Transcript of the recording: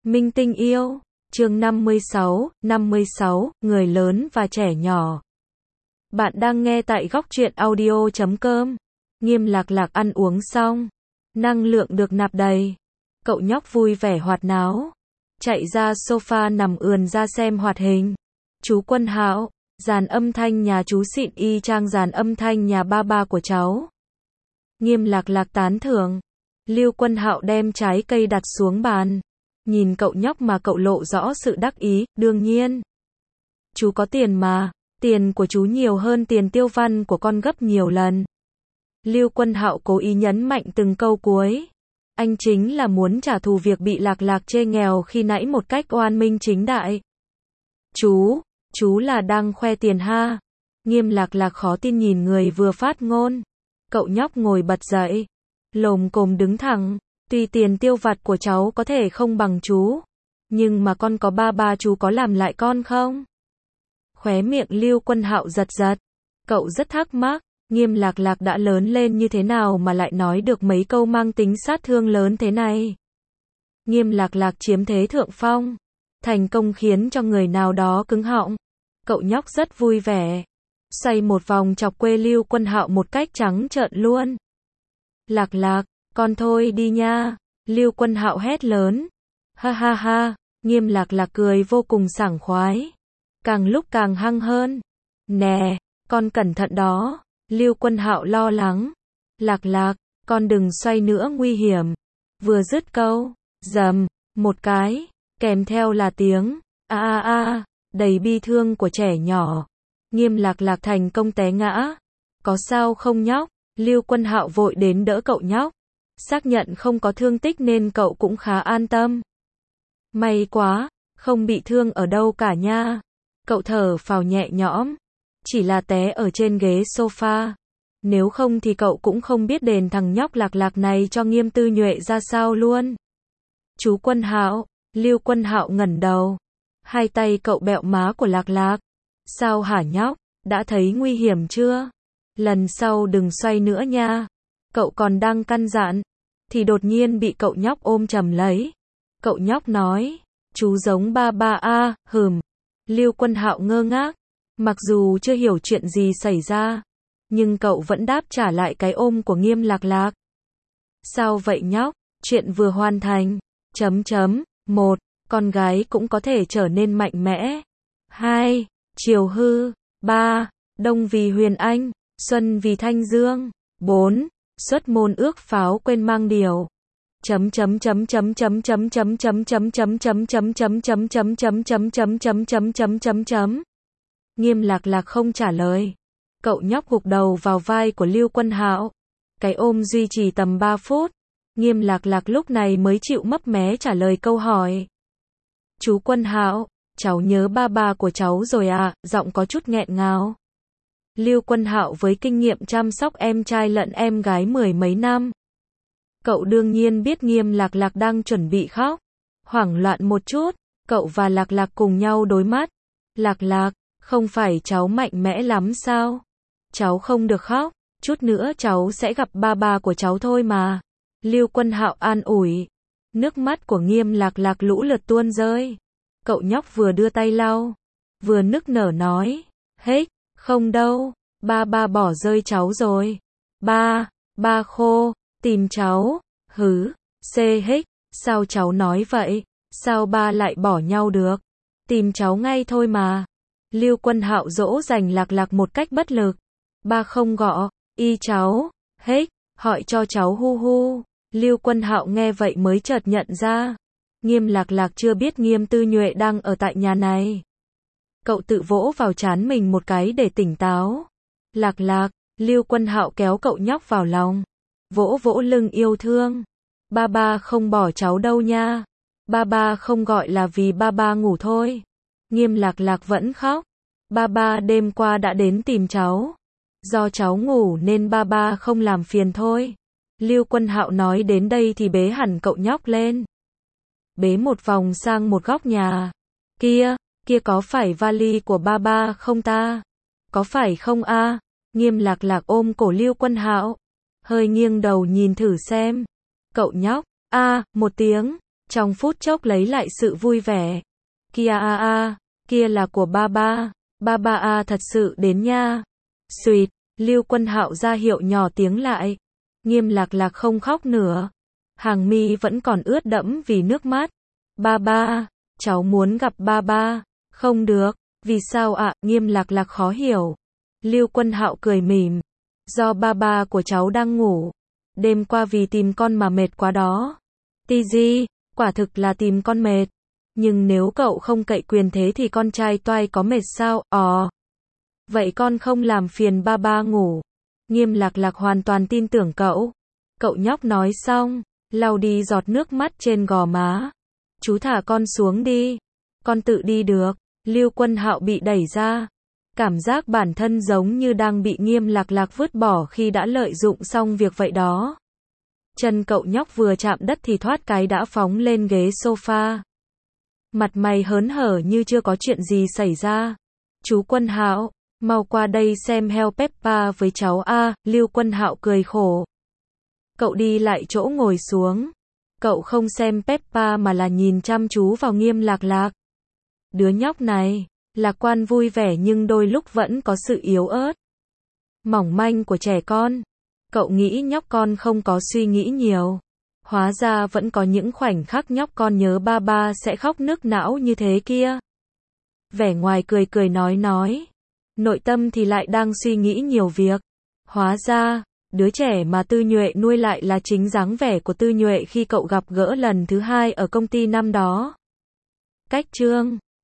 Minh tinh yêu, chương 56, người lớn và trẻ nhỏ. Bạn đang nghe tại góc truyện audio.com. Nghiêm Lạc Lạc ăn uống xong, năng lượng được nạp đầy. Cậu nhóc vui vẻ hoạt náo, chạy ra sofa nằm ườn ra xem hoạt hình. Chú Quân Hạo, dàn âm thanh nhà chú xịn y chang dàn âm thanh nhà ba của cháu. Nghiêm Lạc Lạc tán thưởng. Lưu Quân Hạo đem trái cây đặt xuống bàn. Nhìn cậu nhóc mà cậu lộ rõ sự đắc ý, đương nhiên. Chú có tiền mà, tiền của chú nhiều hơn tiền tiêu văn của con gấp nhiều lần. Lưu Quân Hạo cố ý nhấn mạnh từng câu cuối. Anh chính là muốn trả thù việc bị Lạc Lạc chê nghèo khi nãy một cách oan minh chính đại. Chú là đang khoe tiền ha. Nghiêm Lạc Lạc khó tin nhìn người vừa phát ngôn. Cậu nhóc ngồi bật dậy, lồm cồm đứng thẳng. Tuy tiền tiêu vặt của cháu có thể không bằng chú, nhưng mà con có ba chú có làm lại con không? Khóe miệng Lưu Quân Hạo giật giật. Cậu rất thắc mắc, Nghiêm Lạc Lạc đã lớn lên như thế nào mà lại nói được mấy câu mang tính sát thương lớn thế này. Nghiêm Lạc Lạc chiếm thế thượng phong, thành công khiến cho người nào đó cứng họng. Cậu nhóc rất vui vẻ, xoay một vòng chọc quê Lưu Quân Hạo một cách trắng trợn luôn. Lạc Lạc, con thôi đi nha. Lưu Quân Hạo hét lớn. Ha ha ha, Nghiêm Lạc Lạc cười vô cùng sảng khoái, càng lúc càng hăng hơn. Nè, con cẩn thận đó. Lưu Quân Hạo lo lắng. Lạc Lạc, con đừng xoay nữa nguy hiểm. Vừa dứt câu, rầm, một cái, kèm theo là tiếng đầy bi thương của trẻ nhỏ. Nghiêm Lạc Lạc thành công té ngã. Có sao không nhóc? Lưu Quân Hạo vội đến đỡ cậu nhóc. Xác nhận không có thương tích nên cậu cũng khá an tâm. May quá, không bị thương ở đâu cả nha. Cậu thở phào nhẹ nhõm. Chỉ là té ở trên ghế sofa. Nếu không thì cậu cũng không biết đền thằng nhóc Lạc Lạc này cho Nghiêm Tư Nhuệ ra sao luôn. Chú Quân Hạo, Lưu Quân Hạo ngẩng đầu. Hai tay cậu bẹo má của Lạc Lạc. Sao hả nhóc, đã thấy nguy hiểm chưa? Lần sau đừng xoay nữa nha. Cậu còn đang căn dặn, thì đột nhiên bị cậu nhóc ôm chầm lấy. Cậu nhóc nói, chú giống ba a. Lưu Quân Hạo ngơ ngác, mặc dù chưa hiểu chuyện gì xảy ra, nhưng cậu vẫn đáp trả lại cái ôm của Nghiêm Lạc Lạc. Sao vậy nhóc? Chuyện vừa hoàn thành. 1. Con gái cũng có thể trở nên mạnh mẽ. 2. Chiều hư. 3. Đông vì Huyền Anh, xuân vì Thanh Dương. 4. Xuất môn ước pháo quên mang điều. Nghiêm Lạc Lạc không trả lời. Cậu nhóc gục đầu vào vai của Lưu Quân Hạo. Cái ôm duy trì tầm 3 phút. Nghiêm Lạc Lạc lúc này mới chịu mấp mé trả lời câu hỏi. Chú Quân Hạo, cháu nhớ ba của cháu rồi à? Giọng có chút nghẹn ngào. Lưu Quân Hạo với kinh nghiệm chăm sóc em trai lẫn em gái mười mấy năm. Cậu đương nhiên biết Nghiêm Lạc Lạc đang chuẩn bị khóc. Hoảng loạn một chút, cậu và Lạc Lạc cùng nhau đối mắt. Lạc Lạc, không phải cháu mạnh mẽ lắm sao? Cháu không được khóc, chút nữa cháu sẽ gặp ba của cháu thôi mà. Lưu Quân Hạo an ủi. Nước mắt của Nghiêm Lạc Lạc lũ lượt tuôn rơi. Cậu nhóc vừa đưa tay lau, vừa nức nở nói. Hết, không đâu, ba bỏ rơi cháu rồi. Ba khô, tìm cháu. Hết, sao cháu nói vậy? Sao ba lại bỏ nhau được? Tìm cháu ngay thôi mà. Lưu Quân Hạo dỗ dành Lạc Lạc một cách bất lực. Ba không gọ, y cháu. Hết, hỏi cho cháu hu. Lưu Quân Hạo nghe vậy mới chợt nhận ra. Nghiêm Lạc Lạc chưa biết Nghiêm Tư Nhuệ đang ở tại nhà này. Cậu tự vỗ vào trán mình một cái để tỉnh táo. Lạc Lạc, Lưu Quân Hạo kéo cậu nhóc vào lòng. Vỗ lưng yêu thương. Ba không bỏ cháu đâu nha. Ba không gọi là vì ba ngủ thôi. Nghiêm Lạc Lạc vẫn khóc. Ba đêm qua đã đến tìm cháu. Do cháu ngủ nên ba không làm phiền thôi. Lưu Quân Hạo nói đến đây thì bế hẳn cậu nhóc lên. Bế một vòng sang một góc nhà. Kia có phải vali của ba không ta? Có phải không a? Nghiêm Lạc Lạc ôm cổ Lưu Quân Hạo, hơi nghiêng đầu nhìn thử xem. Cậu nhóc, một tiếng, Trong phút chốc lấy lại sự vui vẻ. Kia kia là của ba ba. Ba ba thật sự đến nha. Xuyệt, Lưu Quân Hạo ra hiệu nhỏ tiếng lại. Nghiêm Lạc Lạc không khóc nữa. Hàng mi vẫn còn ướt đẫm vì nước mắt. Ba ba, cháu muốn gặp ba ba. Không được, vì sao ạ? Nghiêm Lạc Lạc khó hiểu. Lưu Quân Hạo cười mỉm. Do ba ba của cháu đang ngủ. Đêm qua vì tìm con mà mệt quá đó. Tiji, quả thực là tìm con mệt. Nhưng nếu cậu không cậy quyền thế thì con trai toai có mệt sao? Vậy con không làm phiền ba ba ngủ. Nghiêm Lạc Lạc hoàn toàn tin tưởng cậu. Cậu nhóc nói xong, lau đi giọt nước mắt trên gò má. Chú thả con xuống đi. Con tự đi được. Lưu Quân Hạo bị đẩy ra. Cảm giác bản thân giống như đang bị Nghiêm Lạc Lạc vứt bỏ khi đã lợi dụng xong việc vậy đó. Chân cậu nhóc vừa chạm đất thì thoát cái đã phóng lên ghế sofa. Mặt mày hớn hở như chưa có chuyện gì xảy ra. Chú Quân Hạo, mau qua đây xem heo Peppa với cháu a. Lưu Quân Hạo cười khổ. Cậu đi lại chỗ ngồi xuống. Cậu không xem Peppa mà là nhìn chăm chú vào Nghiêm Lạc Lạc. Đứa nhóc này, lạc quan vui vẻ nhưng đôi lúc vẫn có sự yếu ớt, mỏng manh của trẻ con. Cậu nghĩ nhóc con không có suy nghĩ nhiều. Hóa ra vẫn có những khoảnh khắc nhóc con nhớ ba ba sẽ khóc nức não như thế kia. Vẻ ngoài cười cười nói. Nội tâm thì lại đang suy nghĩ nhiều việc. Hóa ra, đứa trẻ mà Tư Nhuệ nuôi lại là chính dáng vẻ của Tư Nhuệ khi cậu gặp gỡ lần thứ hai ở công ty năm đó. Cách chương